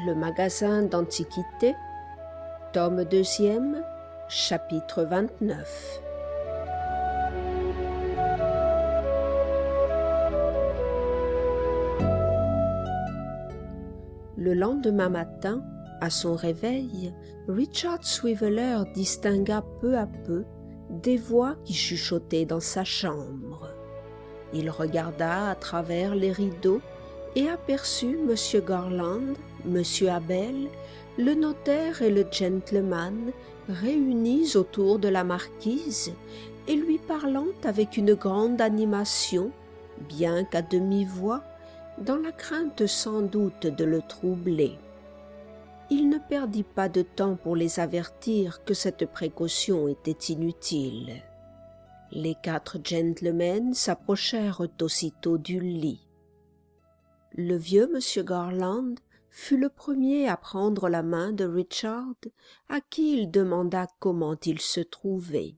Le magasin d'antiquités, tome 2e, chapitre 29. Le lendemain matin, à son réveil, Richard Swiveller distingua peu à peu des voix qui chuchotaient dans sa chambre. Il regarda à travers les rideaux et aperçut M. Garland, M. Abel, le notaire et le gentleman réunis autour de la marquise et lui parlant avec une grande animation, bien qu'à demi-voix, dans la crainte sans doute de le troubler. Il ne perdit pas de temps pour les avertir que cette précaution était inutile. Les 4 gentlemen s'approchèrent aussitôt du lit. Le vieux M. Garland fut le premier à prendre la main de Richard, à qui il demanda comment il se trouvait.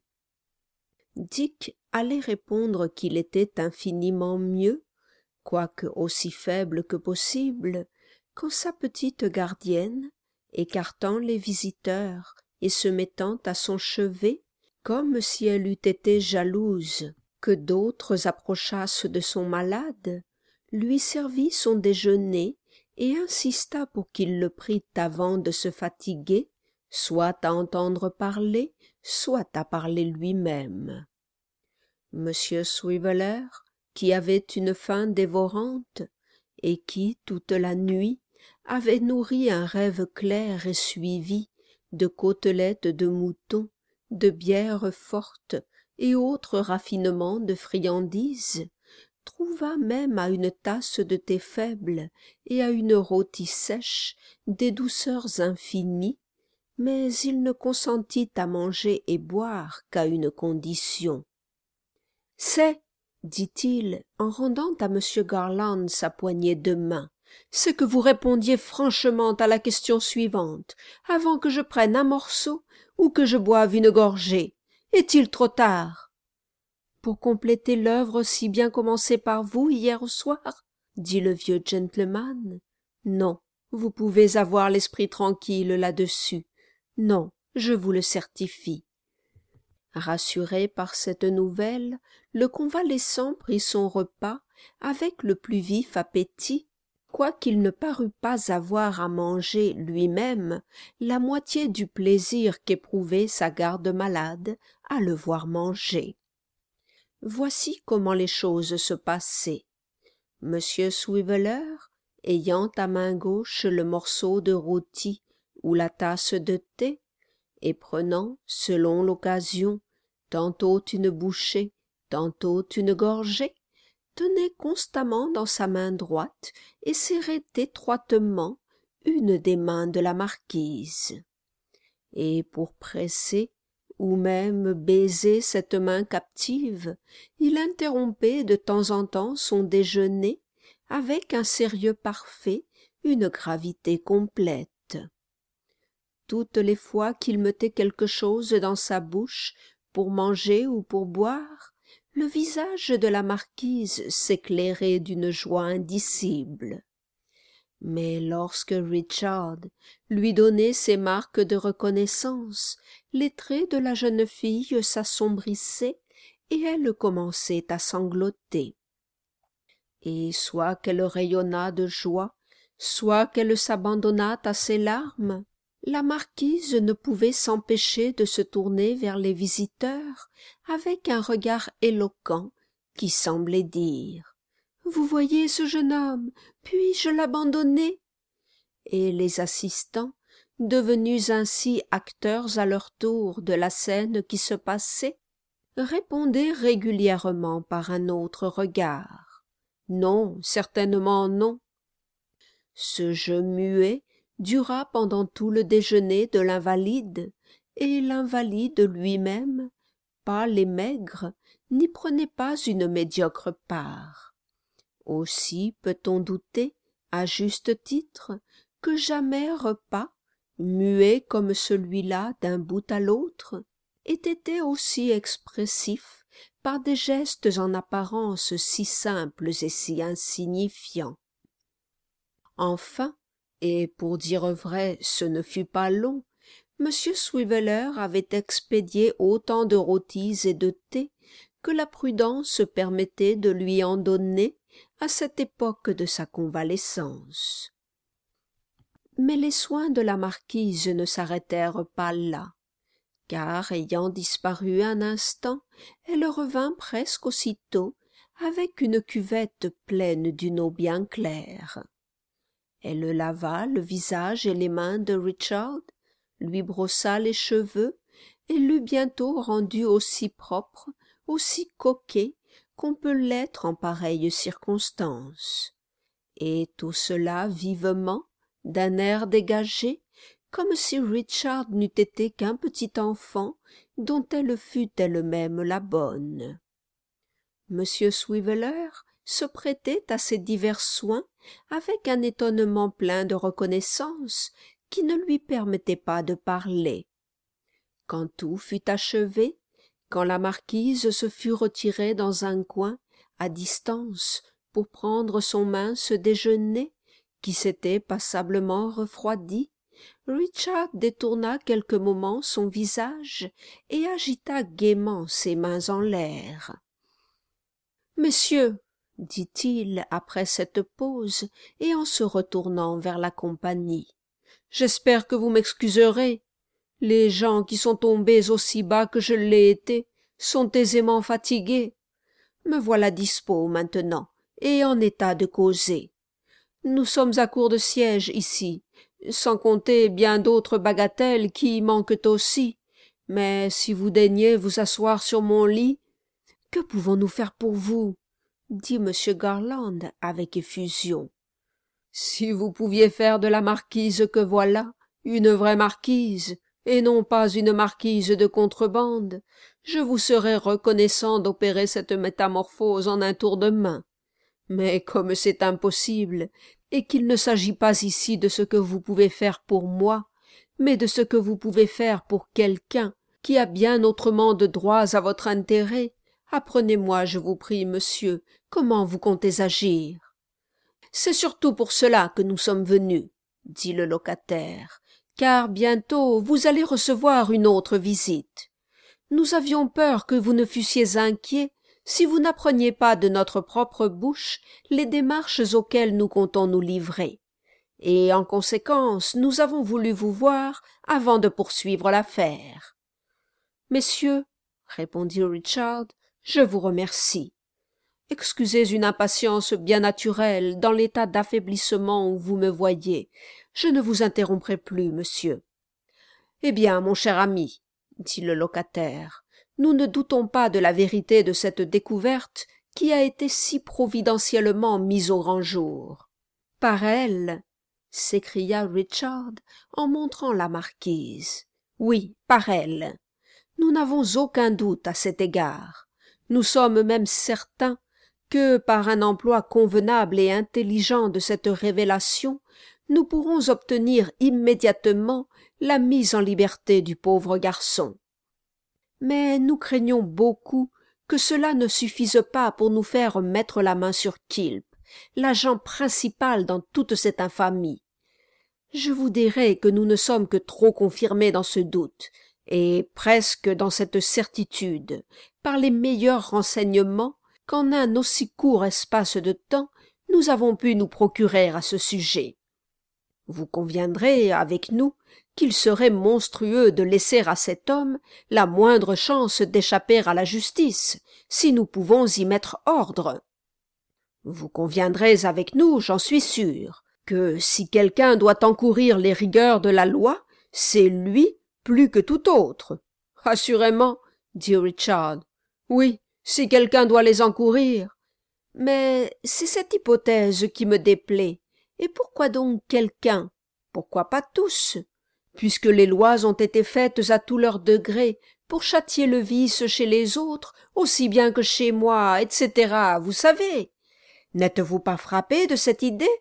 Dick allait répondre qu'il était infiniment mieux, quoique aussi faible que possible, quand sa petite gardienne, écartant les visiteurs et se mettant à son chevet, comme si elle eût été jalouse que d'autres approchassent de son malade, lui servit son déjeuner et insista pour qu'il le prît avant de se fatiguer, soit à entendre parler, soit à parler lui-même. M. Swiveller, qui avait une faim dévorante et qui, toute la nuit, avait nourri un rêve clair et suivi de côtelettes de mouton, de bière forte et autres raffinements de friandises, trouva même à une tasse de thé faible et à une rôtie sèche des douceurs infinies, mais il ne consentit à manger et boire qu'à une condition. « C'est, dit-il, en rendant à M. Garland sa poignée de main, c'est que vous répondiez franchement à la question suivante, avant que je prenne un morceau ou que je boive une gorgée. Est-il trop tard ? Pour compléter l'œuvre si bien commencée par vous hier au soir, dit le vieux gentleman. Non, vous pouvez avoir l'esprit tranquille là-dessus. Non, je vous le certifie. Rassuré par cette nouvelle, le convalescent prit son repas avec le plus vif appétit, quoiqu'il ne parût pas avoir à manger lui-même la moitié du plaisir qu'éprouvait sa garde-malade à le voir manger. Voici comment les choses se passaient. M. Swiveller, ayant à main gauche le morceau de rôti ou la tasse de thé, et prenant, selon l'occasion, tantôt une bouchée, tantôt une gorgée, tenait constamment dans sa main droite et serrait étroitement une des mains de la marquise. Et pour presser ou même baiser cette main captive, il interrompait de temps en temps son déjeuner avec un sérieux parfait, une gravité complète. Toutes les fois qu'il mettait quelque chose dans sa bouche pour manger ou pour boire, le visage de la marquise s'éclairait d'une joie indicible. Mais lorsque Richard lui donnait ces marques de reconnaissance, les traits de la jeune fille s'assombrissaient et elle commençait à sangloter. Et soit qu'elle rayonnât de joie, soit qu'elle s'abandonnât à ses larmes, la marquise ne pouvait s'empêcher de se tourner vers les visiteurs avec un regard éloquent qui semblait dire « Vous voyez ce jeune homme, puis-je l'abandonner ?» Et les assistants, devenus ainsi acteurs à leur tour de la scène qui se passait, répondaient régulièrement par un autre regard. Non, certainement non. Ce jeu muet dura pendant tout le déjeuner de l'invalide, et l'invalide lui-même, pâle et maigre, n'y prenait pas une médiocre part. Aussi peut-on douter, à juste titre, que jamais repas, muet comme celui-là d'un bout à l'autre, ait été aussi expressif par des gestes en apparence si simples et si insignifiants. Enfin, Et pour dire vrai, ce ne fut pas long. M. Swiveller avait expédié autant de rôtis et de thé que la prudence permettait de lui en donner à cette époque de sa convalescence. Mais les soins de la marquise ne s'arrêtèrent pas là, car ayant disparu un instant, elle revint presque aussitôt avec une cuvette pleine d'une eau bien claire. Elle lava le visage et les mains de Richard, lui brossa les cheveux et l'eut bientôt rendu aussi propre, aussi coquet qu'on peut l'être en pareille circonstance. Et tout cela vivement, d'un air dégagé, comme si Richard n'eût été qu'un petit enfant dont elle fût elle-même la bonne. M. Swiveller se prêtait à ces divers soins avec un étonnement plein de reconnaissance qui ne lui permettait pas de parler. Quand tout fut achevé, quand la marquise se fut retirée dans un coin, à distance, pour prendre son mince déjeuner, qui s'était passablement refroidi, Richard détourna quelques moments son visage et agita gaiement ses mains en l'air. « Messieurs, dit-il après cette pause et en se retournant vers la compagnie, j'espère que vous m'excuserez. Les gens qui sont tombés aussi bas que je l'ai été sont aisément fatigués. Me voilà dispos maintenant et en état de causer. Nous sommes à court de sièges ici, sans compter bien d'autres bagatelles qui y manquent aussi. Mais si vous daignez vous asseoir sur mon lit, que pouvons-nous faire pour vous? Dit M. Garland avec effusion. Si vous pouviez faire de la marquise que voilà, une vraie marquise, et non pas une marquise de contrebande, je vous serais reconnaissant d'opérer cette métamorphose en un tour de main. Mais comme c'est impossible, et qu'il ne s'agit pas ici de ce que vous pouvez faire pour moi, mais de ce que vous pouvez faire pour quelqu'un qui a bien autrement de droits à votre intérêt, apprenez-moi, je vous prie, monsieur, comment vous comptez agir. C'est surtout pour cela que nous sommes venus, dit le locataire, car bientôt vous allez recevoir une autre visite. Nous avions peur que vous ne fussiez inquiet si vous n'appreniez pas de notre propre bouche les démarches auxquelles nous comptons nous livrer. Et en conséquence, nous avons voulu vous voir avant de poursuivre l'affaire. Messieurs, répondit Richard, je vous remercie. Excusez une impatience bien naturelle dans l'état d'affaiblissement où vous me voyez. Je ne vous interromprai plus, monsieur. Eh bien, mon cher ami, dit le locataire, nous ne doutons pas de la vérité de cette découverte qui a été si providentiellement mise au grand jour. Par elle, s'écria Richard en montrant la marquise. Oui, par elle. Nous n'avons aucun doute à cet égard. Nous sommes même certains que, par un emploi convenable et intelligent de cette révélation, nous pourrons obtenir immédiatement la mise en liberté du pauvre garçon. Mais nous craignons beaucoup que cela ne suffise pas pour nous faire mettre la main sur Kilp, l'agent principal dans toute cette infamie. Je vous dirai que nous ne sommes que trop confirmés dans ce doute, et presque dans cette certitude, par les meilleurs renseignements qu'en un aussi court espace de temps nous avons pu nous procurer à ce sujet. Vous conviendrez avec nous qu'il serait monstrueux de laisser à cet homme la moindre chance d'échapper à la justice, si nous pouvons y mettre ordre. Vous conviendrez avec nous, j'en suis sûr, que si quelqu'un doit encourir les rigueurs de la loi, c'est lui plus que tout autre. Assurément, dit Richard. Oui, si quelqu'un doit les encourir. Mais c'est cette hypothèse qui me déplaît. Et pourquoi donc quelqu'un? Pourquoi pas tous? Puisque les lois ont été faites à tout leur degré pour châtier le vice chez les autres aussi bien que chez moi, etc., vous savez. N'êtes-vous pas frappé de cette idée?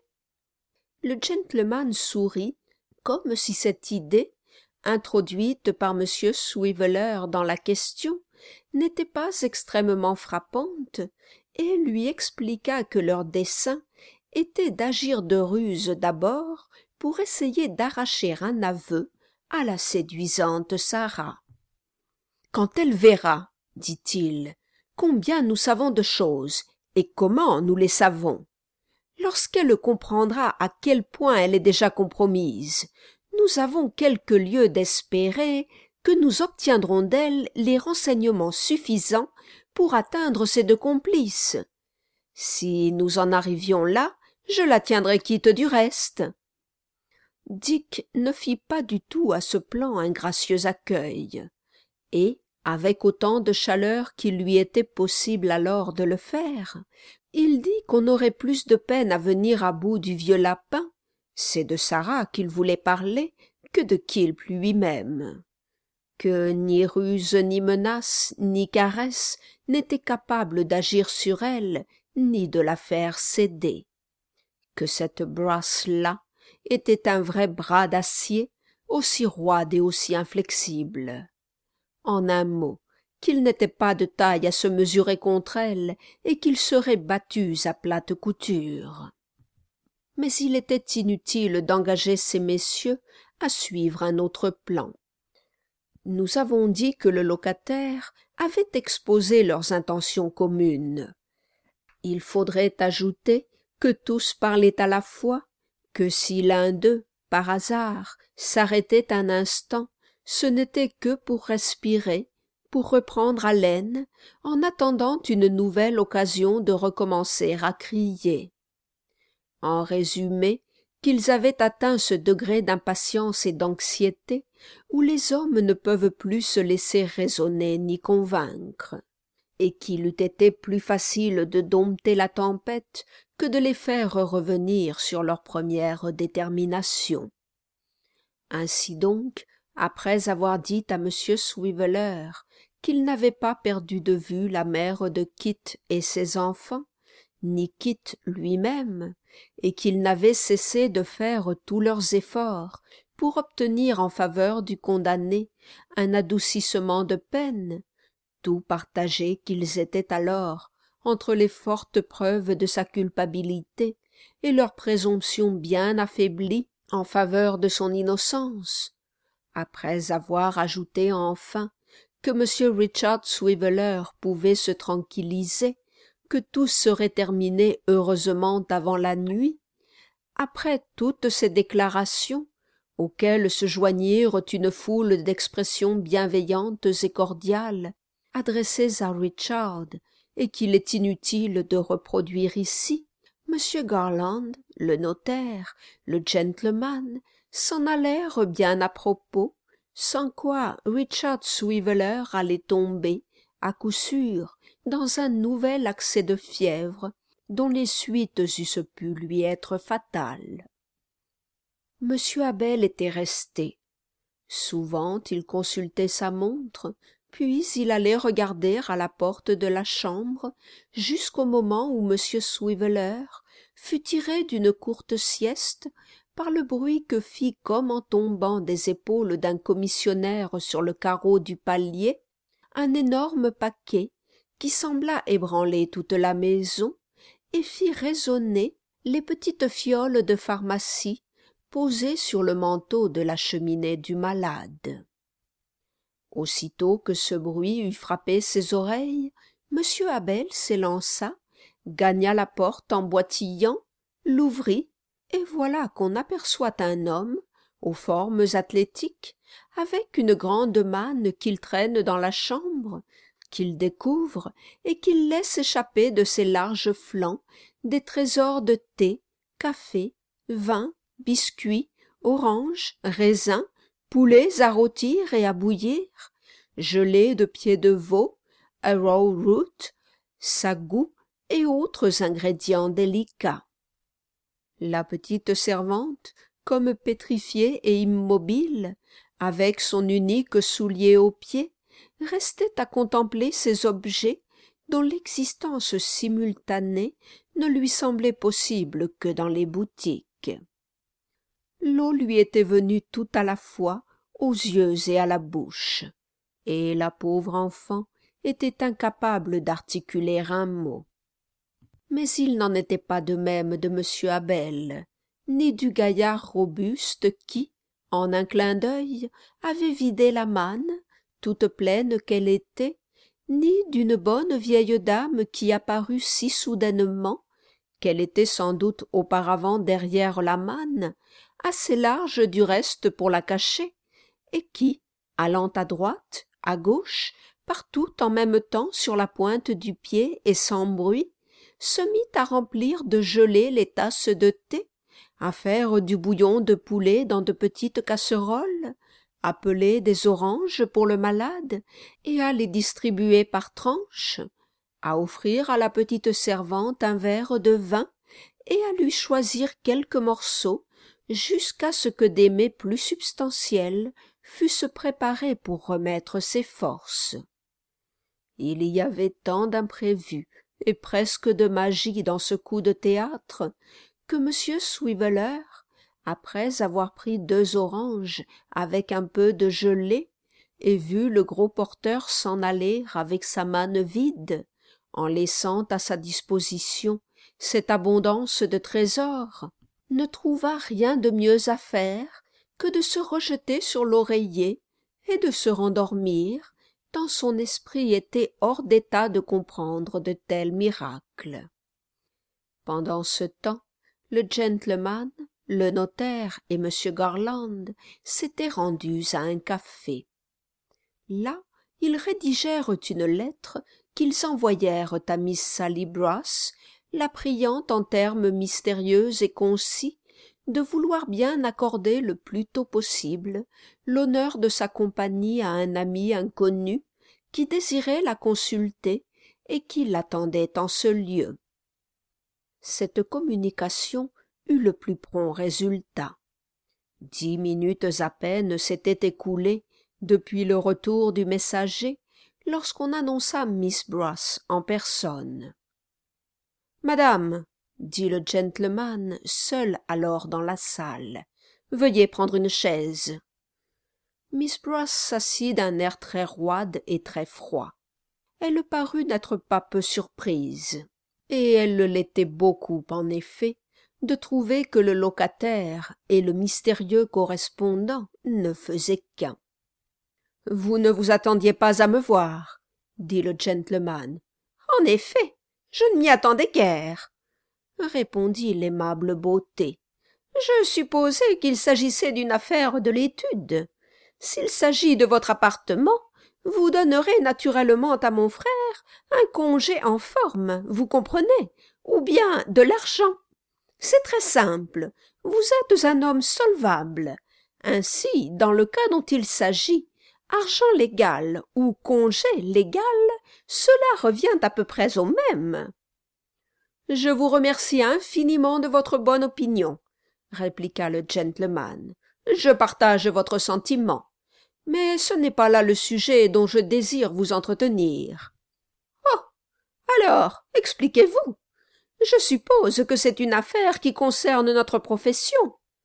Le gentleman sourit, comme si cette idée, introduite par M. Swiveller dans la question, n'était pas extrêmement frappante, et lui expliqua que leur dessein était d'agir de ruse d'abord, pour essayer d'arracher un aveu à la séduisante Sarah. « Quand elle verra, dit-il, combien nous savons de choses et comment nous les savons, lorsqu'elle comprendra à quel point elle est déjà compromise, nous avons quelque lieu d'espérer que nous obtiendrons d'elle les renseignements suffisants pour atteindre ses deux complices. Si nous en arrivions là, je la tiendrais quitte du reste. » Dick ne fit pas du tout à ce plan un gracieux accueil, et, avec autant de chaleur qu'il lui était possible alors de le faire, il dit qu'on aurait plus de peine à venir à bout du vieux lapin, c'est de Sarah qu'il voulait parler, que de Quilp lui-même, que ni ruse ni menace ni caresse n'étaient capables d'agir sur elle ni de la faire céder, que cette Brass-là était un vrai bras d'acier, aussi roide et aussi inflexible. En un mot, qu'ils n'étaient pas de taille à se mesurer contre elle et qu'ils seraient battus à plate couture. Mais il était inutile d'engager ces messieurs à suivre un autre plan. Nous avons dit que le locataire avait exposé leurs intentions communes. Il faudrait ajouter que tous parlaient à la fois, que si l'un d'eux, par hasard, s'arrêtait un instant, ce n'était que pour respirer, pour reprendre haleine, en attendant une nouvelle occasion de recommencer à crier. En résumé, qu'ils avaient atteint ce degré d'impatience et d'anxiété où les hommes ne peuvent plus se laisser raisonner ni convaincre, et qu'il eût été plus facile de dompter la tempête que de les faire revenir sur leur première détermination. Ainsi donc, après avoir dit à M. Swiveller qu'il n'avait pas perdu de vue la mère de Kit et ses enfants, ni Kit lui-même, et qu'ils n'avaient cessé de faire tous leurs efforts pour obtenir en faveur du condamné un adoucissement de peine, tout partagés qu'ils étaient alors entre les fortes preuves de sa culpabilité et leur présomption bien affaiblie en faveur de son innocence, après avoir ajouté enfin que M. Richard Swiveller pouvait se tranquilliser, que tout serait terminé heureusement avant la nuit, après toutes ces déclarations, auxquelles se joignirent une foule d'expressions bienveillantes et cordiales, adressées à Richard, et qu'il est inutile de reproduire ici, M. Garland, le notaire, le gentleman, s'en allèrent bien à propos, sans quoi Richard Swiveller allait tomber, à coup sûr, dans un nouvel accès de fièvre, dont les suites eussent pu lui être fatales. M. Abel était resté. Souvent il consultait sa montre, puis il allait regarder à la porte de la chambre, jusqu'au moment où M. Swiveller fut tiré d'une courte sieste par le bruit que fit comme en tombant des épaules d'un commissionnaire sur le carreau du palier, un énorme paquet qui sembla ébranler toute la maison et fit résonner les petites fioles de pharmacie posées sur le manteau de la cheminée du malade. Aussitôt que ce bruit eut frappé ses oreilles, M. Abel s'élança, gagna la porte en boitillant, l'ouvrit, et voilà qu'on aperçoit un homme, aux formes athlétiques, avec une grande manne qu'il traîne dans la chambre, qu'il découvre et qu'il laisse échapper de ses larges flancs des trésors de thé, café, vin, biscuits, oranges, raisins, poulets à rôtir et à bouillir, gelées de pieds de veau, arrowroot, sagou et autres ingrédients délicats. La petite servante, comme pétrifiée et immobile, avec son unique soulier au pied, restait à contempler ces objets dont l'existence simultanée ne lui semblait possible que dans les boutiques. L'eau lui était venue tout à la fois aux yeux et à la bouche, et la pauvre enfant était incapable d'articuler un mot. Mais il n'en était pas de même de M. Abel, ni du gaillard robuste qui, en un clin d'œil, avait vidé la manne, toute pleine qu'elle était, ni d'une bonne vieille dame qui apparut si soudainement, qu'elle était sans doute auparavant derrière la manne, assez large du reste pour la cacher, et qui, allant à droite, à gauche, partout en même temps sur la pointe du pied et sans bruit, se mit à remplir de gelée les tasses de thé, à faire du bouillon de poulet dans de petites casseroles, à peler des oranges pour le malade et à les distribuer par tranches, à offrir à la petite servante un verre de vin et à lui choisir quelques morceaux jusqu'à ce que des mets plus substantiels fussent préparés pour remettre ses forces. Il y avait tant d'imprévus et presque de magie dans ce coup de théâtre que M. Swiveller, après avoir pris 2 oranges avec un peu de gelée et vu le gros porteur s'en aller avec sa manne vide, en laissant à sa disposition cette abondance de trésors, ne trouva rien de mieux à faire que de se rejeter sur l'oreiller et de se rendormir, tant son esprit était hors d'état de comprendre de tels miracles. Pendant ce temps, le gentleman, le notaire et M. Garland s'étaient rendus à un café. Là, ils rédigèrent une lettre qu'ils envoyèrent à Miss Sally Brass, la priant en termes mystérieux et concis de vouloir bien accorder le plus tôt possible l'honneur de sa compagnie à un ami inconnu qui désirait la consulter et qui l'attendait en ce lieu. Cette communication eut le plus prompt résultat. 10 minutes à peine s'étaient écoulées depuis le retour du messager lorsqu'on annonça Miss Brass en personne. « Madame, » dit le gentleman, seul alors dans la salle, « veuillez prendre une chaise. » Miss Brass s'assit d'un air très roide et très froid. Elle parut n'être pas peu surprise, et elle l'était beaucoup en effet, de trouver que le locataire et le mystérieux correspondant ne faisaient qu'un. « Vous ne vous attendiez pas à me voir, » dit le gentleman. « En effet, je ne m'y attendais guère, » répondit l'aimable beauté. « Je supposais qu'il s'agissait d'une affaire de l'étude. S'il s'agit de votre appartement, vous donnerez naturellement à mon frère un congé en forme, vous comprenez, ou bien de l'argent. C'est très simple, vous êtes un homme solvable. Ainsi, dans le cas dont il s'agit, argent légal ou congé légal, cela revient à peu près au même. »« Je vous remercie infiniment de votre bonne opinion, » répliqua le gentleman. « Je partage votre sentiment, mais ce n'est pas là le sujet dont je désire vous entretenir. »« Oh, alors, expliquez-vous. Je suppose que c'est une affaire qui concerne notre profession. »«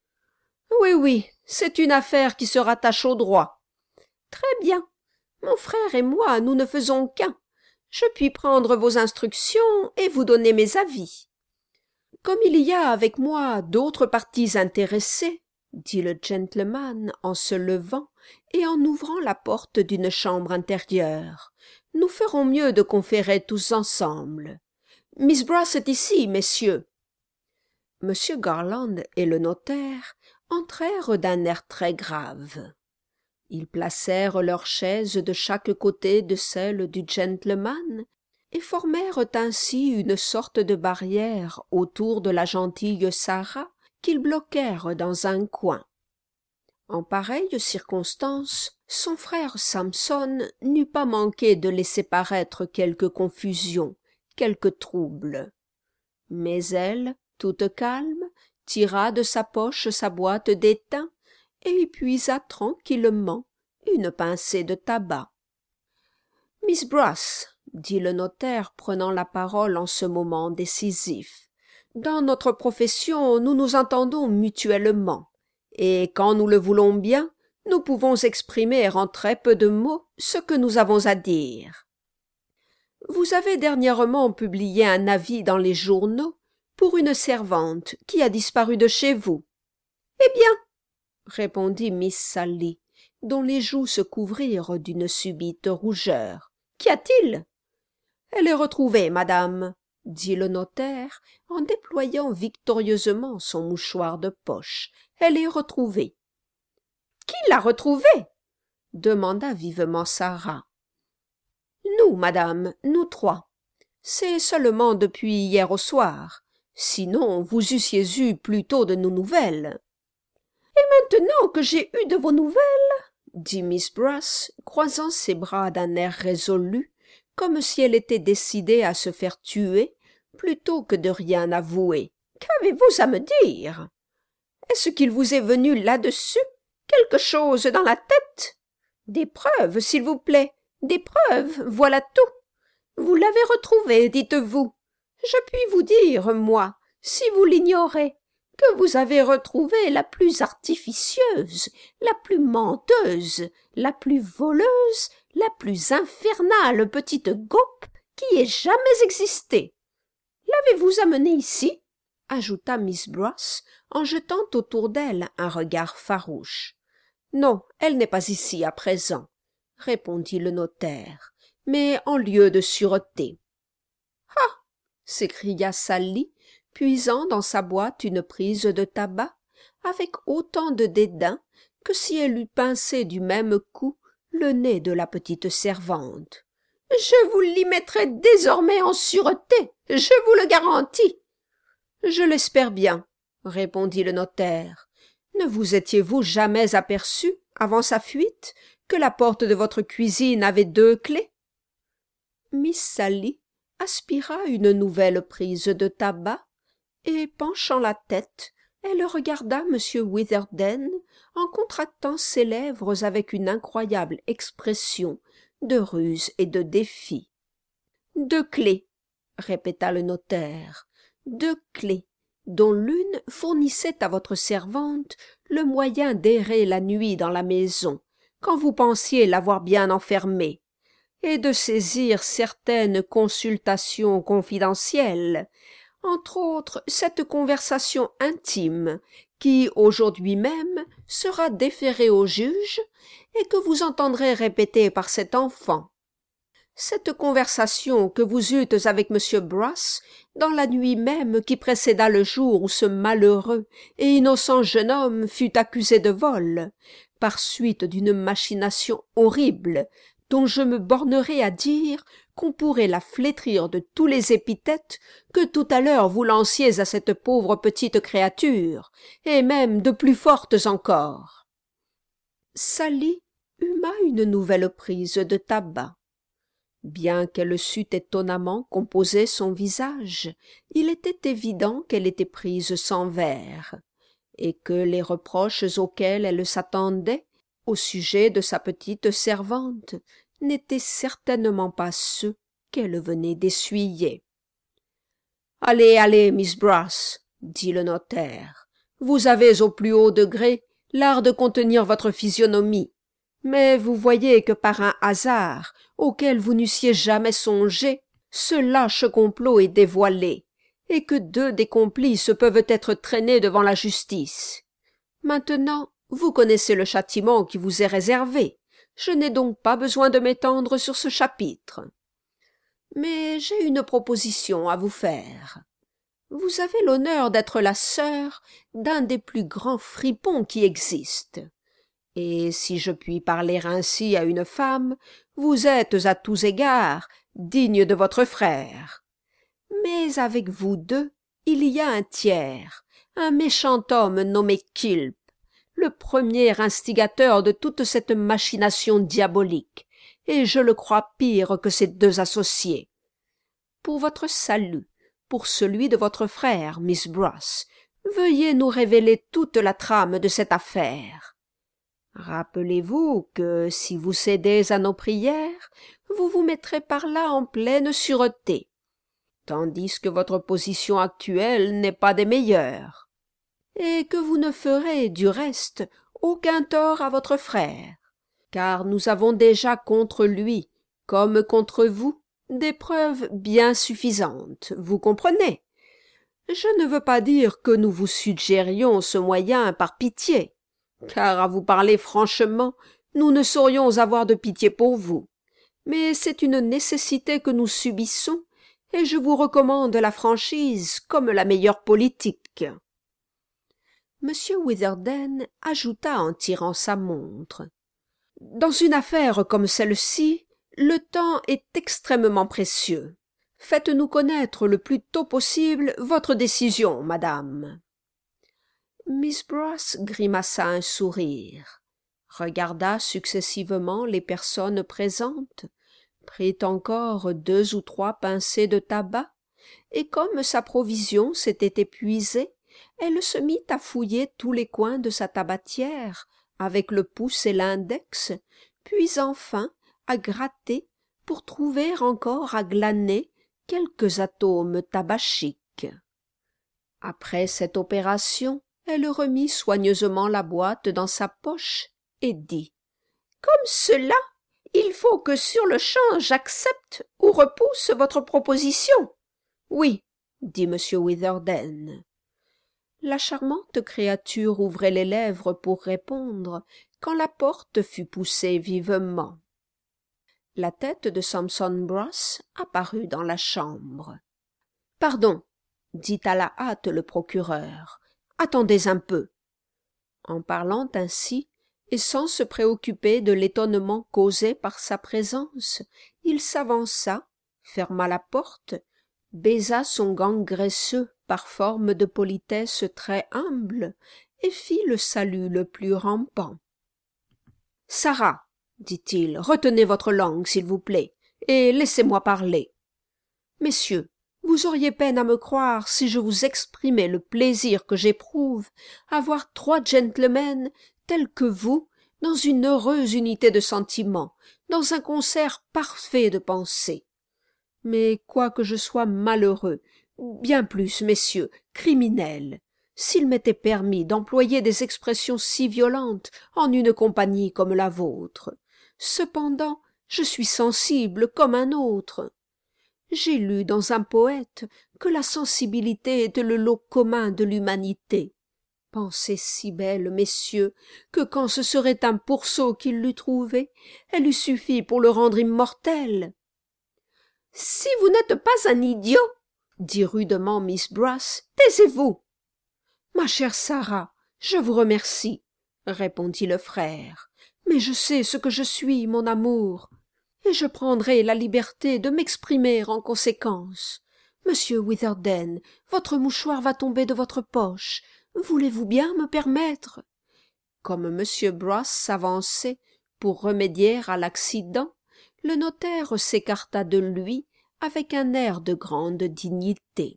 Oui, c'est une affaire qui se rattache au droit. »« Très bien. Mon frère et moi, nous ne faisons qu'un. Je puis prendre vos instructions et vous donner mes avis. »« Comme il y a avec moi d'autres parties intéressées, » dit le gentleman en se levant et en ouvrant la porte d'une chambre intérieure, « nous ferons mieux de conférer tous ensemble. Miss Brass est ici, messieurs. » M. Garland et le notaire entrèrent d'un air très grave. Ils placèrent leurs chaises de chaque côté de celle du gentleman et formèrent ainsi une sorte de barrière autour de la gentille Sarah qu'ils bloquèrent dans un coin. En pareille circonstance, son frère Samson n'eût pas manqué de laisser paraître quelque confusion, quelque trouble. Mais elle, toute calme, tira de sa poche sa boîte d'étain et y puisa tranquillement une pincée de tabac. « Miss Brass, » dit le notaire prenant la parole en ce moment décisif, « dans notre profession nous nous entendons mutuellement, et quand nous le voulons bien, nous pouvons exprimer en très peu de mots ce que nous avons à dire. Vous avez dernièrement publié un avis dans les journaux pour une servante qui a disparu de chez vous. » « Eh bien, » répondit Miss Sally, dont les joues se couvrirent d'une subite rougeur. « Qu'y a-t-il » ?« Elle est retrouvée, madame, » dit le notaire en déployant victorieusement son mouchoir de poche. « Elle est retrouvée. »« Qui l'a retrouvée » demanda vivement Sarah. « Nous, madame, nous trois. C'est seulement depuis hier au soir. Sinon, vous eussiez eu plus tôt de nos nouvelles. »« Et maintenant que j'ai eu de vos nouvelles, » dit Miss Brass, croisant ses bras d'un air résolu, comme si elle était décidée à se faire tuer plutôt que de rien avouer. « Qu'avez-vous à me dire ? Est-ce qu'il vous est venu là-dessus quelque chose dans la tête ? Des preuves, s'il vous plaît, des preuves, voilà tout. Vous l'avez retrouvée, dites-vous. Je puis vous dire, moi, si vous l'ignorez, que vous avez retrouvé la plus artificieuse, la plus menteuse, la plus voleuse, la plus infernale petite gaupe qui ait jamais existé. L'avez-vous amenée ici ?» ajouta Miss Brass en jetant autour d'elle un regard farouche. « Non, elle n'est pas ici à présent, » répondit le notaire, « mais en lieu de sûreté. »« Ah !» s'écria Sally, puisant dans sa boîte une prise de tabac, avec autant de dédain que si elle eût pincé du même coup le nez de la petite servante. « Je vous l'y mettrai désormais en sûreté, je vous le garantis. »« Je l'espère bien, » répondit le notaire. « Ne vous étiez-vous jamais aperçu, avant sa fuite, que la porte de votre cuisine avait 2 clés ?» Miss Sally aspira une nouvelle prise de tabac, et, penchant la tête, elle regarda M. Witherden en contractant ses lèvres avec une incroyable expression de ruse et de défi. « 2 clés, » répéta le notaire, « 2 clés, dont l'une fournissait à votre servante le moyen d'errer la nuit dans la maison, quand vous pensiez l'avoir bien enfermée, et de saisir certaines consultations confidentielles, entre autres cette conversation intime qui, aujourd'hui même, sera déférée au juge et que vous entendrez répéter par cet enfant. Cette conversation que vous eûtes avec M. Brass dans la nuit même qui précéda le jour où ce malheureux et innocent jeune homme fut accusé de vol, par suite d'une machination horrible dont je me bornerai à dire qu'on pourrait la flétrir de tous les épithètes que tout à l'heure vous lanciez à cette pauvre petite créature, et même de plus fortes encore. » Sally huma une nouvelle prise de tabac. Bien qu'elle sût étonnamment composer son visage, il était évident qu'elle était prise sans verre, et que les reproches auxquels elle s'attendait au sujet de sa petite servante n'étaient certainement pas ceux qu'elle venait d'essuyer. « Allez, allez, Miss Brass, » dit le notaire, « vous avez au plus haut degré l'art de contenir votre physionomie, mais vous voyez que par un hasard auquel vous n'eussiez jamais songé, ce lâche complot est dévoilé, et que 2 des complices peuvent être traînés devant la justice. Maintenant, vous connaissez le châtiment qui vous est réservé. Je n'ai donc pas besoin de m'étendre sur ce chapitre. Mais j'ai une proposition à vous faire. Vous avez l'honneur d'être la sœur d'un des plus grands fripons qui existent. Et si je puis parler ainsi à une femme, vous êtes à tous égards digne de votre frère. Mais avec vous 2, il y a un tiers, un méchant homme nommé Kilp, le premier instigateur de toute cette machination diabolique, et je le crois pire que ses 2 associés. Pour votre salut, pour celui de votre frère, Miss Brass, veuillez nous révéler toute la trame de cette affaire. Rappelez-vous que, si vous cédez à nos prières, vous vous mettrez par là en pleine sûreté, tandis que votre position actuelle n'est pas des meilleures, et que vous ne ferez, du reste, aucun tort à votre frère, car nous avons déjà contre lui, comme contre vous, des preuves bien suffisantes, vous comprenez. Je ne veux pas dire que nous vous suggérions ce moyen par pitié, car à vous parler franchement, nous ne saurions avoir de pitié pour vous. Mais c'est une nécessité que nous subissons, et je vous recommande la franchise comme la meilleure politique. M. Witherden ajouta en tirant sa montre. « Dans une affaire comme celle-ci, le temps est extrêmement précieux. Faites-nous connaître le plus tôt possible votre décision, madame. » Miss Brass grimaça un sourire, regarda successivement les personnes présentes, prit encore 2 ou 3 pincées de tabac, et comme sa provision s'était épuisée, elle se mit à fouiller tous les coins de sa tabatière avec le pouce et l'index, puis enfin à gratter pour trouver encore à glaner quelques atomes tabachiques. Après cette opération, elle remit soigneusement la boîte dans sa poche et dit « Comme cela, il faut que sur-le-champ j'accepte ou repousse votre proposition. »« Oui, » dit M. Witherden. La charmante créature ouvrait les lèvres pour répondre quand la porte fut poussée vivement. La tête de Sampson Brass apparut dans la chambre. « Pardon, » dit à la hâte le procureur. « Attendez un peu. » En parlant ainsi, et sans se préoccuper de l'étonnement causé par sa présence, il s'avança, ferma la porte, baisa son gant graisseux par forme de politesse très humble, et fit le salut le plus rampant. « Sarah, dit-il, retenez votre langue, s'il vous plaît, et laissez-moi parler. Messieurs, vous auriez peine à me croire si je vous exprimais le plaisir que j'éprouve à voir 3 gentlemen tels que vous dans une heureuse unité de sentiments, dans un concert parfait de pensées. Mais quoique je sois malheureux, bien plus, messieurs, criminel, s'il m'était permis d'employer des expressions si violentes en une compagnie comme la vôtre, cependant je suis sensible comme un autre. J'ai lu dans un poète que la sensibilité était le lot commun de l'humanité. Pensée si belle, messieurs, que quand ce serait un pourceau qui l'eût trouvée, elle eût suffi pour le rendre immortel. « Si vous n'êtes pas un idiot, dit rudement Miss Brass, taisez-vous. »« Ma chère Sarah, je vous remercie, répondit le frère, mais je sais ce que je suis, mon amour, et je prendrai la liberté de m'exprimer en conséquence. Monsieur Witherden, votre mouchoir va tomber de votre poche. Voulez-vous bien me permettre ?» Comme M. Brass s'avançait pour remédier à l'accident, le notaire s'écarta de lui avec un air de grande dignité.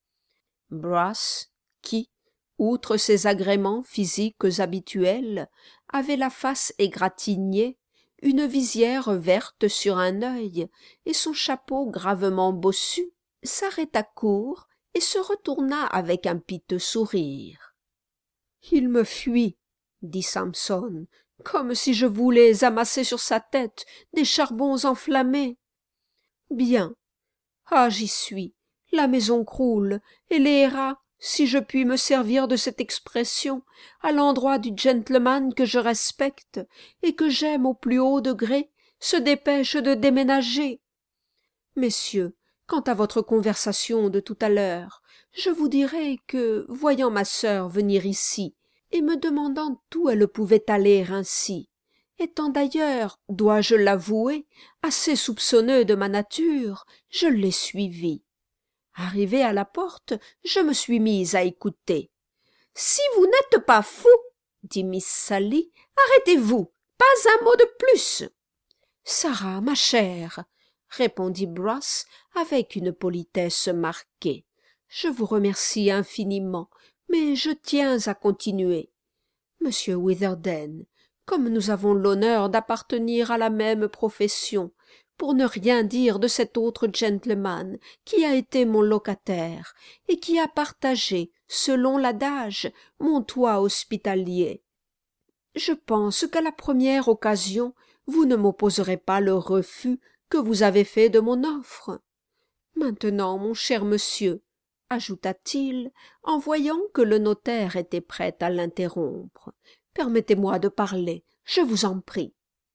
Brass, qui, outre ses agréments physiques habituels, avait la face égratignée, une visière verte sur un œil et son chapeau gravement bossu, s'arrêta court et se retourna avec un piteux sourire. « Il me fuit, » dit Sampson, « comme si je voulais amasser sur sa tête des charbons enflammés. »« Bien. Ah, j'y suis. La maison croule, et les rats, si je puis me servir de cette expression, à l'endroit du gentleman que je respecte et que j'aime au plus haut degré, se dépêchent de déménager. Messieurs, quant à votre conversation de tout à l'heure, je vous dirai que, voyant ma sœur venir ici, et me demandant où elle pouvait aller ainsi, étant d'ailleurs, dois-je l'avouer, assez soupçonneux de ma nature, je l'ai suivie. Arrivé à la porte, je me suis mise à écouter. « Si vous n'êtes pas fou, dit Miss Sally, arrêtez-vous, pas un mot de plus. »« Sarah, ma chère, répondit Brass avec une politesse marquée, je vous remercie infiniment, mais je tiens à continuer. Monsieur Witherden, comme nous avons l'honneur d'appartenir à la même profession, pour ne rien dire de cet autre gentleman qui a été mon locataire et qui a partagé, selon l'adage, mon toit hospitalier, je pense qu'à la première occasion vous ne m'opposerez pas le refus que vous avez fait de mon offre. Maintenant, mon cher monsieur, ajouta-t-il, en voyant que le notaire était prêt à l'interrompre. « Permettez-moi de parler, je vous en prie. »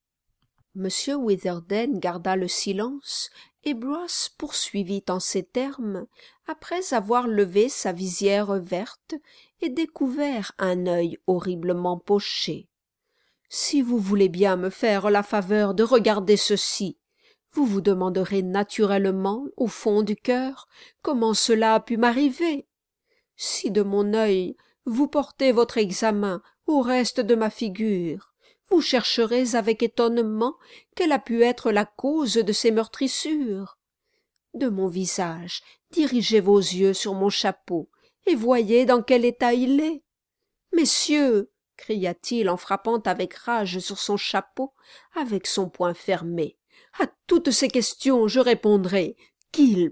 M. Witherden garda le silence, et Brass poursuivit en ces termes, après avoir levé sa visière verte et découvert un œil horriblement poché. « Si vous voulez bien me faire la faveur de regarder ceci, vous vous demanderez naturellement, au fond du cœur, comment cela a pu m'arriver. Si de mon œil vous portez votre examen au reste de ma figure, vous chercherez avec étonnement quelle a pu être la cause de ces meurtrissures. De mon visage, dirigez vos yeux sur mon chapeau, et voyez dans quel état il est. Messieurs, cria-t-il en frappant avec rage sur son chapeau, avec son poing fermé, à toutes ces questions je répondrai « Kilp ».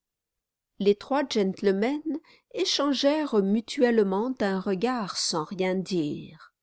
Les trois gentlemen échangèrent mutuellement un regard sans rien dire.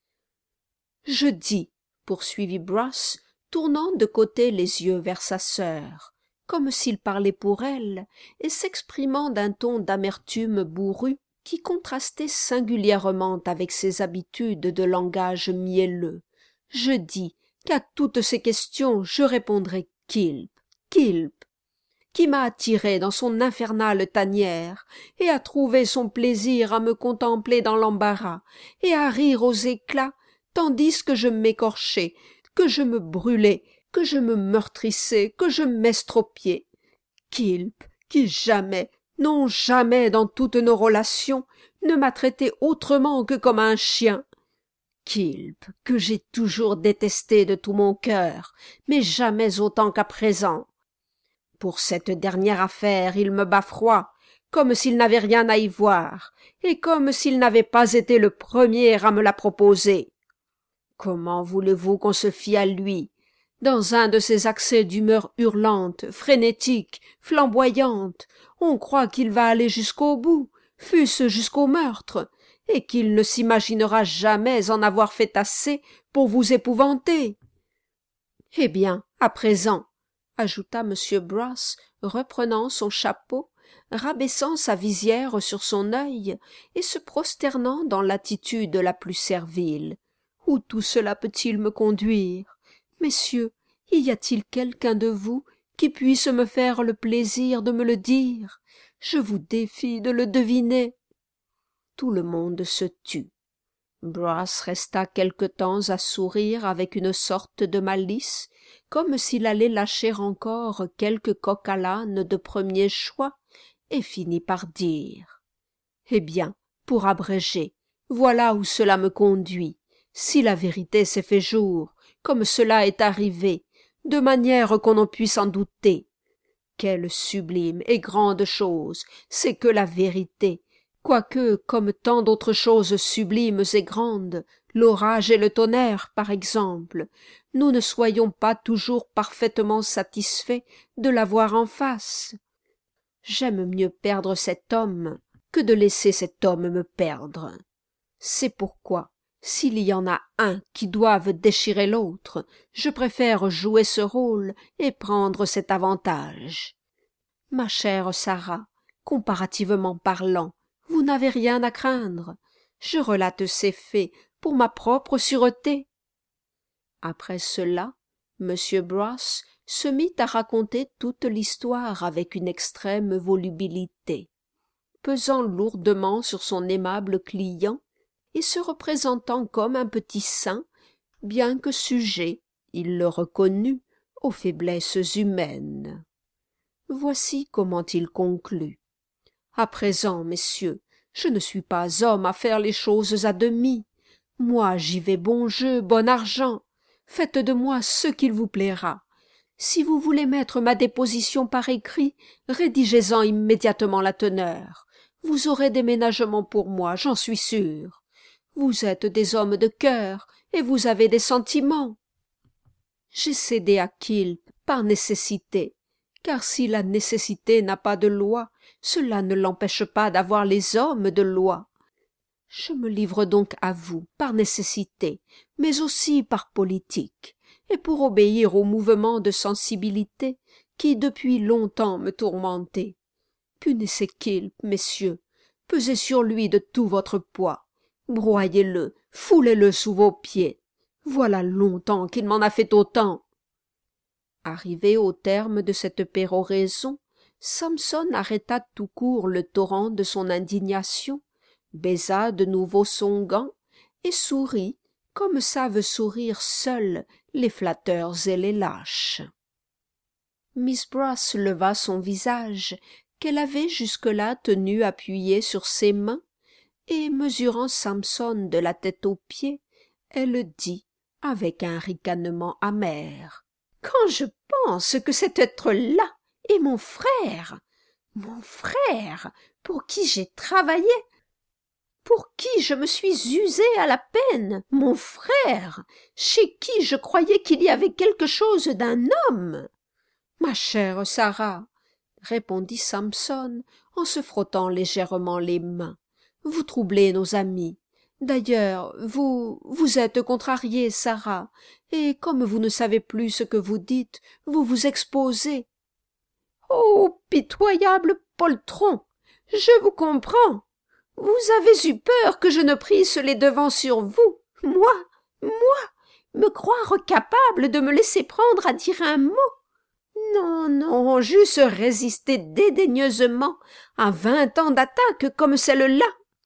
« Je dis, poursuivit Brass, tournant de côté les yeux vers sa sœur, comme s'il parlait pour elle, et s'exprimant d'un ton d'amertume bourrue qui contrastait singulièrement avec ses habitudes de langage mielleux. « Je dis qu'à toutes ces questions je répondrai Kilp, Kilp, qui m'a attiré dans son infernale tanière et a trouvé son plaisir à me contempler dans l'embarras et à rire aux éclats tandis que je m'écorchais, que je me brûlais, que je me meurtrissais, que je m'estropiais. Kilp, qui jamais, non jamais dans toutes nos relations, ne m'a traité autrement que comme un chien. Kilp, que j'ai toujours détesté de tout mon cœur, mais jamais autant qu'à présent. Pour cette dernière affaire, il me bat froid, comme s'il n'avait rien à y voir, et comme s'il n'avait pas été le premier à me la proposer. Comment voulez-vous qu'on se fie à lui, dans un de ces accès d'humeur hurlante, frénétique, flamboyante, on croit qu'il va aller jusqu'au bout, fût-ce jusqu'au meurtre, et qu'il ne s'imaginera jamais en avoir fait assez pour vous épouvanter. Eh bien, à présent, ajouta M. Brass, reprenant son chapeau, rabaissant sa visière sur son œil et se prosternant dans l'attitude la plus servile. Où tout cela peut-il me conduire? Messieurs, y a-t-il quelqu'un de vous qui puisse me faire le plaisir de me le dire? Je vous défie de le deviner. Tout le monde se tut. Brass resta quelque temps à sourire avec une sorte de malice, comme s'il allait lâcher encore quelque coq à l'âne de premier choix, et finit par dire « Eh bien, pour abréger, voilà où cela me conduit. Si la vérité s'est fait jour, comme cela est arrivé, de manière qu'on en puisse en douter. Quelle sublime et grande chose c'est que la vérité, quoique, comme tant d'autres choses sublimes et grandes, l'orage et le tonnerre, par exemple, nous ne soyons pas toujours parfaitement satisfaits de la voir en face. J'aime mieux perdre cet homme que de laisser cet homme me perdre. C'est pourquoi, s'il y en a un qui doive déchirer l'autre, je préfère jouer ce rôle et prendre cet avantage. Ma chère Sarah, comparativement parlant, vous n'avez rien à craindre. Je relate ces faits pour ma propre sûreté. Après cela, M. Brass se mit à raconter toute l'histoire avec une extrême volubilité, pesant lourdement sur son aimable client et se représentant comme un petit saint, bien que sujet, il le reconnut, aux faiblesses humaines. Voici comment il conclut. À présent, messieurs, je ne suis pas homme à faire les choses à demi. Moi, j'y vais bon jeu, bon argent. Faites de moi ce qu'il vous plaira. Si vous voulez mettre ma déposition par écrit, rédigez-en immédiatement la teneur. Vous aurez des ménagements pour moi, j'en suis sûr. Vous êtes des hommes de cœur, et vous avez des sentiments. J'ai cédé à Kilp par nécessité, car si la nécessité n'a pas de loi, cela ne l'empêche pas d'avoir les hommes de loi. Je me livre donc à vous par nécessité, mais aussi par politique, et pour obéir au mouvement de sensibilité qui depuis longtemps me tourmentait. Punissez Quilp, messieurs, pesez sur lui de tout votre poids, broyez-le, foulez-le sous vos pieds. Voilà longtemps qu'il m'en a fait autant. » Arrivé au terme de cette péroraison, Samson arrêta tout court le torrent de son indignation, baisa de nouveau son gant et sourit comme savent sourire seuls les flatteurs et les lâches. Miss Brass leva son visage, qu'elle avait jusque-là tenu appuyé sur ses mains, et mesurant Samson de la tête aux pieds, elle dit avec un ricanement amer: « Quand je pense que cet être-là est mon frère, pour qui j'ai travaillé, pour qui je me suis usée à la peine, mon frère, chez qui je croyais qu'il y avait quelque chose d'un homme. » « Ma chère Sarah, » répondit Samson en se frottant légèrement les mains, « vous troublez nos amis. D'ailleurs, vous êtes contrariée, Sarah, et comme vous ne savez plus ce que vous dites, vous vous exposez. »« Oh, pitoyable poltron, je vous comprends. Vous avez eu peur que je ne prisse les devants sur vous. Moi, me croire capable de me laisser prendre à dire un mot. Non, j'eusse résisté dédaigneusement à 20 ans d'attaque comme celle-là. »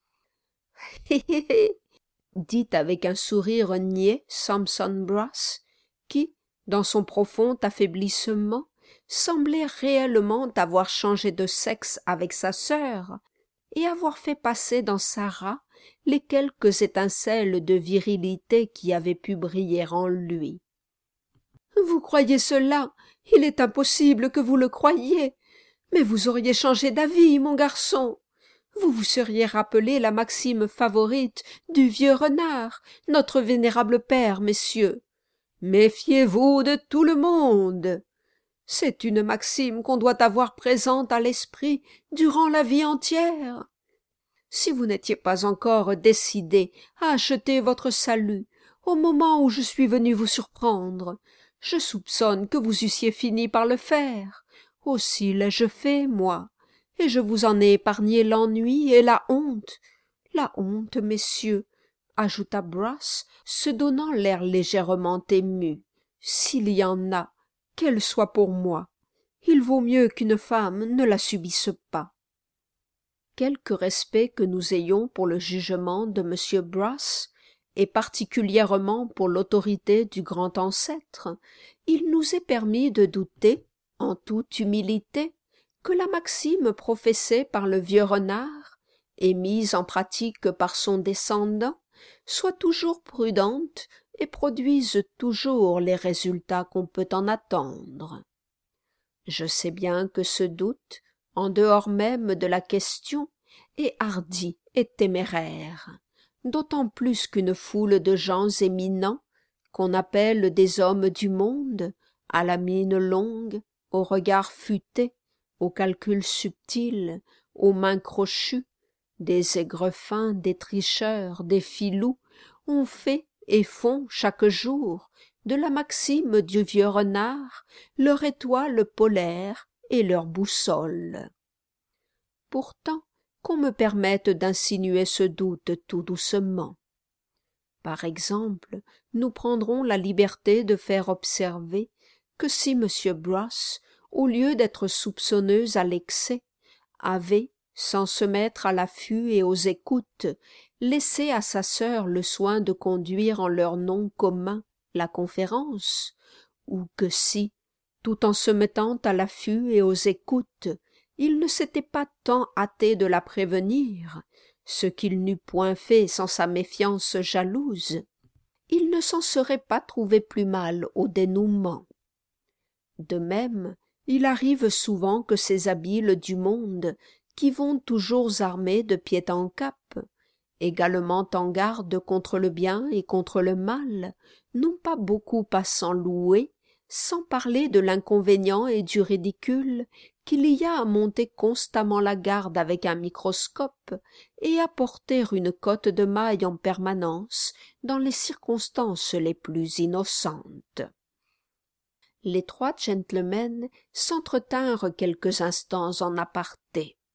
dit avec un sourire niais Samson Brass, qui, dans son profond affaiblissement, semblait réellement avoir changé de sexe avec sa sœur et avoir fait passer dans Sarah les quelques étincelles de virilité qui avaient pu briller en lui. « Vous croyez cela? Il est impossible que vous le croyiez. Mais vous auriez changé d'avis, mon garçon. Vous vous seriez rappelé la maxime favorite du vieux renard, notre vénérable père, messieurs. Méfiez-vous de tout le monde. C'est une maxime qu'on doit avoir présente à l'esprit durant la vie entière. Si vous n'étiez pas encore décidé à acheter votre salut au moment où je suis venu vous surprendre, je soupçonne que vous eussiez fini par le faire. Aussi l'ai-je fait, moi, et je vous en ai épargné l'ennui et la honte. La honte, messieurs, ajouta Brass, se donnant l'air légèrement ému. S'il y en a, qu'elle soit pour moi. Il vaut mieux qu'une femme ne la subisse pas. Quelque respect que nous ayons pour le jugement de M. Brass, et particulièrement pour l'autorité du grand ancêtre, il nous est permis de douter, en toute humilité, que la maxime professée par le vieux renard, et mise en pratique par son descendant, soit toujours prudente et produise toujours les résultats qu'on peut en attendre. Je sais bien que ce doute, en dehors même de la question, est hardi et téméraire, d'autant plus qu'une foule de gens éminents, qu'on appelle des hommes du monde, à la mine longue, au regard futé, au calcul subtil, aux mains crochues, des aigrefins, des tricheurs, des filous, ont fait et font chaque jour de la maxime du vieux renard leur étoile polaire et leur boussole. Pourtant, qu'on me permette d'insinuer ce doute tout doucement. Par exemple, nous prendrons la liberté de faire observer que si M. Brass, au lieu d'être soupçonneux à l'excès, avait, sans se mettre à l'affût et aux écoutes, laissé à sa sœur le soin de conduire en leur nom commun la conférence, ou que si, tout en se mettant à l'affût et aux écoutes, il ne s'était pas tant hâté de la prévenir, ce qu'il n'eût point fait sans sa méfiance jalouse, il ne s'en serait pas trouvé plus mal au dénouement. De même, il arrive souvent que ces habiles du monde, qui vont toujours armés de pied en cap, également en garde contre le bien et contre le mal, n'ont pas beaucoup à s'en louer, sans parler de l'inconvénient et du ridicule qu'il y a à monter constamment la garde avec un microscope et à porter une cotte de maille en permanence dans les circonstances les plus innocentes. Les trois gentlemen s'entretinrent quelques instants en aparté.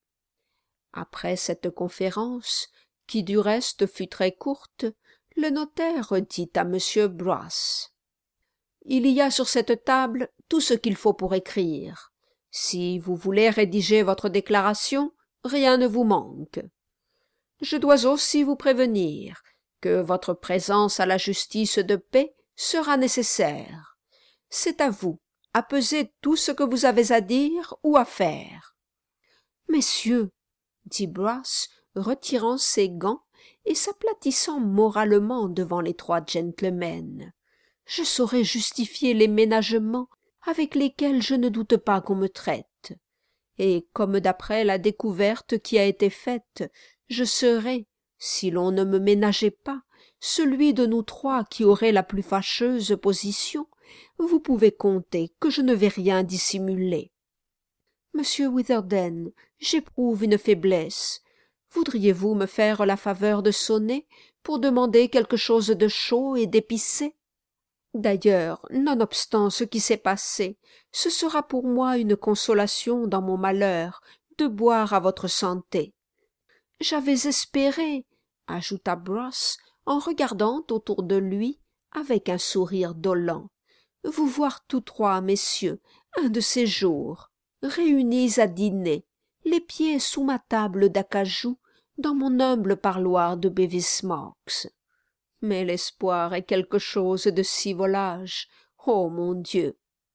Après cette conférence, qui du reste fut très courte, le notaire dit à M. Brass: « Il y a sur cette table tout ce qu'il faut pour écrire. Si vous voulez rédiger votre déclaration, rien ne vous manque. Je dois aussi vous prévenir que votre présence à la justice de paix sera nécessaire. C'est à vous à peser tout ce que vous avez à dire ou à faire. » « Messieurs, » dit Brass, retirant ses gants et s'aplatissant moralement devant les trois gentlemen, « je saurai justifier les ménagements avec lesquels je ne doute pas qu'on me traite. Et comme d'après la découverte qui a été faite, je serai, si l'on ne me ménageait pas, celui de nous trois qui aurait la plus fâcheuse position, vous pouvez compter que je ne vais rien dissimuler. Monsieur Witherden, j'éprouve une faiblesse. Voudriez-vous me faire la faveur de sonner pour demander quelque chose de chaud et d'épicé? D'ailleurs, nonobstant ce qui s'est passé, ce sera pour moi une consolation dans mon malheur de boire à votre santé. J'avais espéré, ajouta Brass en regardant autour de lui avec un sourire dolent, vous voir tous trois, messieurs, un de ces jours, réunis à dîner, les pieds sous ma table d'acajou, dans mon humble parloir de Bevis Marks. Mais l'espoir est quelque chose de si volage. Oh mon Dieu!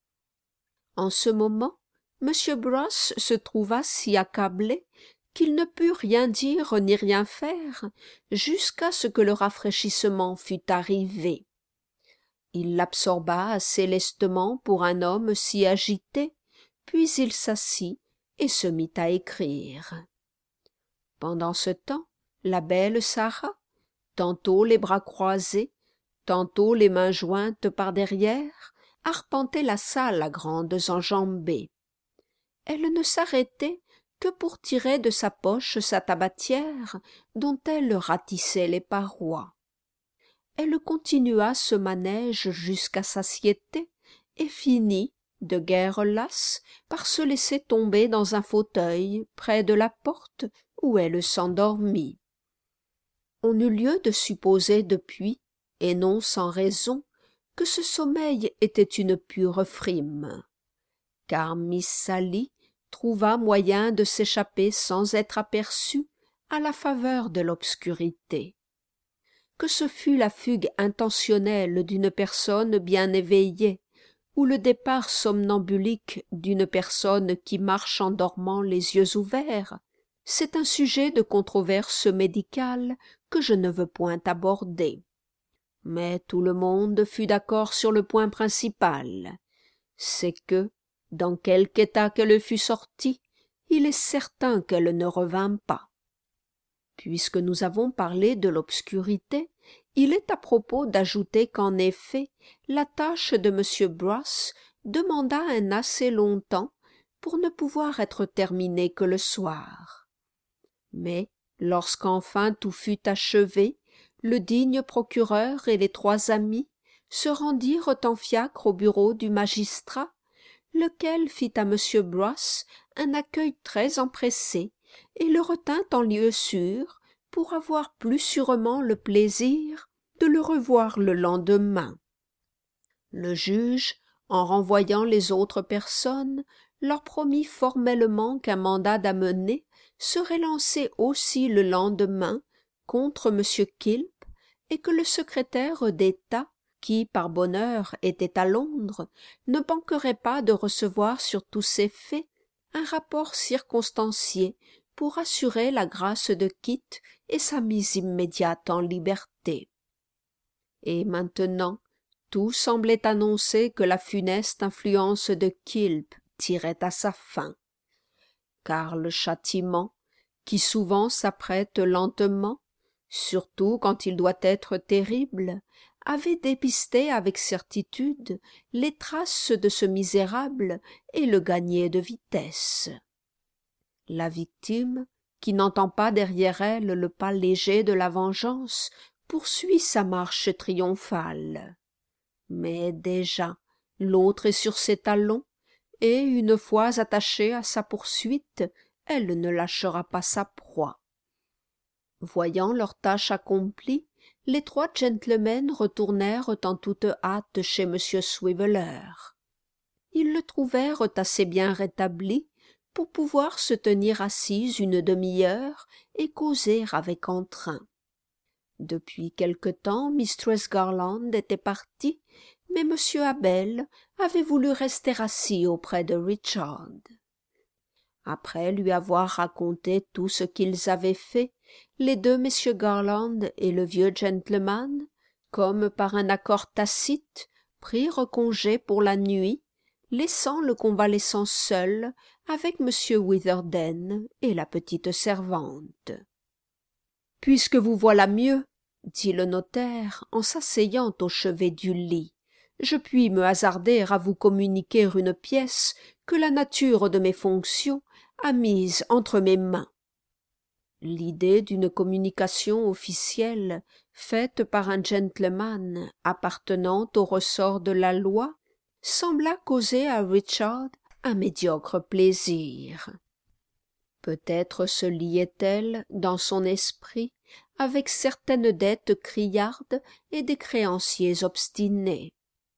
En ce moment, M. Brass se trouva si accablé qu'il ne put rien dire ni rien faire jusqu'à ce que le rafraîchissement fût arrivé. Il l'absorba assez lestement pour un homme si agité, puis il s'assit et se mit à écrire. Pendant ce temps, la belle Sarah, tantôt les bras croisés, tantôt les mains jointes par derrière, arpentait la salle à grandes enjambées. Elle ne s'arrêtait que pour tirer de sa poche sa tabatière dont elle ratissait les parois. Elle continua ce manège jusqu'à satiété et finit, de guerre lasse, par se laisser tomber dans un fauteuil près de la porte où elle s'endormit. On eut lieu de supposer depuis, et non sans raison, que ce sommeil était une pure frime, car Miss Sally trouva moyen de s'échapper sans être aperçue à la faveur de l'obscurité. Que ce fût la fugue intentionnelle d'une personne bien éveillée, ou le départ somnambulique d'une personne qui marche en dormant les yeux ouverts, c'est un sujet de controverse médicale que je ne veux point aborder. Mais tout le monde fut d'accord sur le point principal, c'est que, dans quelque état qu'elle fût sortie, il est certain qu'elle ne revint pas. Puisque nous avons parlé de l'obscurité, il est à propos d'ajouter qu'en effet, la tâche de M. Brass demanda un assez long temps pour ne pouvoir être terminée que le soir. Mais, lorsqu'enfin tout fut achevé, le digne procureur et les trois amis se rendirent en fiacre au bureau du magistrat, lequel fit à M. Brass un accueil très empressé et le retint en lieu sûr pour avoir plus sûrement le plaisir de le revoir le lendemain. Le juge, en renvoyant les autres personnes, leur promit formellement qu'un mandat d'amener serait lancé aussi le lendemain contre M. Kilp et que le secrétaire d'État, qui par bonheur était à Londres, ne manquerait pas de recevoir sur tous ces faits un rapport circonstancié pour assurer la grâce de Kit et sa mise immédiate en liberté. Et maintenant, tout semblait annoncer que la funeste influence de Kilp tirait à sa fin, car le châtiment, qui souvent s'apprête lentement, surtout quand il doit être terrible, avait dépisté avec certitude les traces de ce misérable et le gagnait de vitesse. La victime, qui n'entend pas derrière elle le pas léger de la vengeance, poursuit sa marche triomphale. Mais déjà, l'autre est sur ses talons, et, une fois attaché à sa poursuite, elle ne lâchera pas sa proie. » Voyant leur tâche accomplie, les trois gentlemen retournèrent en toute hâte chez M. Swiveller. Ils le trouvèrent assez bien rétabli pour pouvoir se tenir assis une demi-heure et causer avec entrain. Depuis quelque temps, Mistress Garland était partie, mais M. Abel avait voulu rester assis auprès de Richard. Après lui avoir raconté tout ce qu'ils avaient fait, les deux messieurs Garland et le vieux gentleman, comme par un accord tacite, prirent congé pour la nuit, laissant le convalescent seul avec M. Witherden et la petite servante. « Puisque vous voilà mieux, » dit le notaire en s'asseyant au chevet du lit, « je puis me hasarder à vous communiquer une pièce que la nature de mes fonctions a mise entre mes mains. » L'idée d'une communication officielle faite par un gentleman appartenant au ressort de la loi sembla causer à Richard un médiocre plaisir. Peut-être se liait-elle dans son esprit avec certaines dettes criardes et des créanciers obstinés.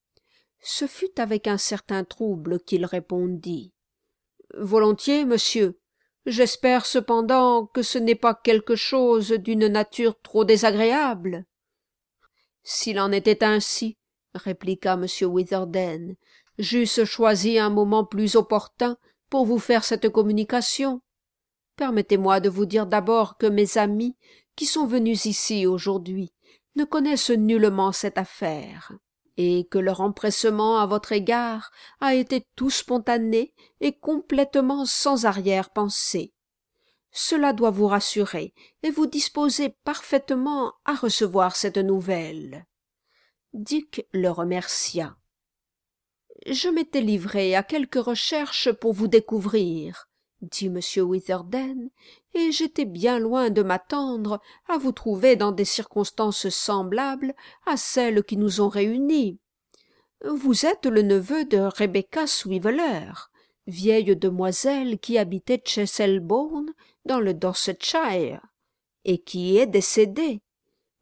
Ce fut avec un certain trouble qu'il répondit. « Volontiers, monsieur. J'espère cependant que ce n'est pas quelque chose d'une nature trop désagréable. » « S'il en était ainsi, » répliqua M. Witherden, « j'eusse choisi un moment plus opportun pour vous faire cette communication. Permettez-moi de vous dire d'abord que mes amis, qui sont venus ici aujourd'hui, ne connaissent nullement cette affaire, et que leur empressement à votre égard a été tout spontané et complètement sans arrière-pensée. Cela doit vous rassurer et vous disposer parfaitement à recevoir cette nouvelle. » Dick le remercia. « Je m'étais livré à quelques recherches pour vous découvrir, » dit M. Witherden, « et j'étais bien loin de m'attendre à vous trouver dans des circonstances semblables à celles qui nous ont réunis. Vous êtes le neveu de Rebecca Swiveller, vieille demoiselle qui habitait Cheselbourne dans le Dorsetshire, et qui est décédée. »« Décédée »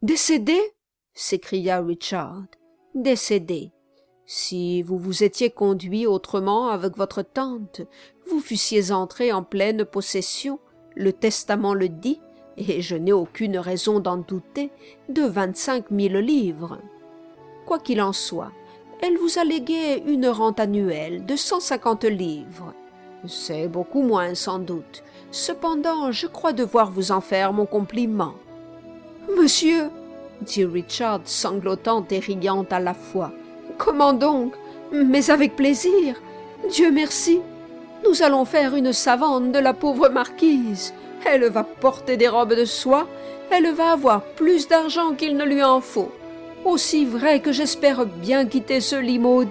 s'écria Richard. « Décédée. Si vous vous étiez conduit autrement avec votre tante, vous fussiez entré en pleine possession, le testament le dit, et je n'ai aucune raison d'en douter, de 25 000 livres. Quoi qu'il en soit, elle vous a légué une rente annuelle de 150 livres. C'est beaucoup moins sans doute. Cependant, je crois devoir vous en faire mon compliment. »« Monsieur !» dit Richard, sanglotant et riant à la fois. « Comment donc? Mais avec plaisir. Dieu merci. Nous allons faire une savante de la pauvre marquise. Elle va porter des robes de soie. Elle va avoir plus d'argent qu'il ne lui en faut. Aussi vrai que j'espère bien quitter ce lit maudit. »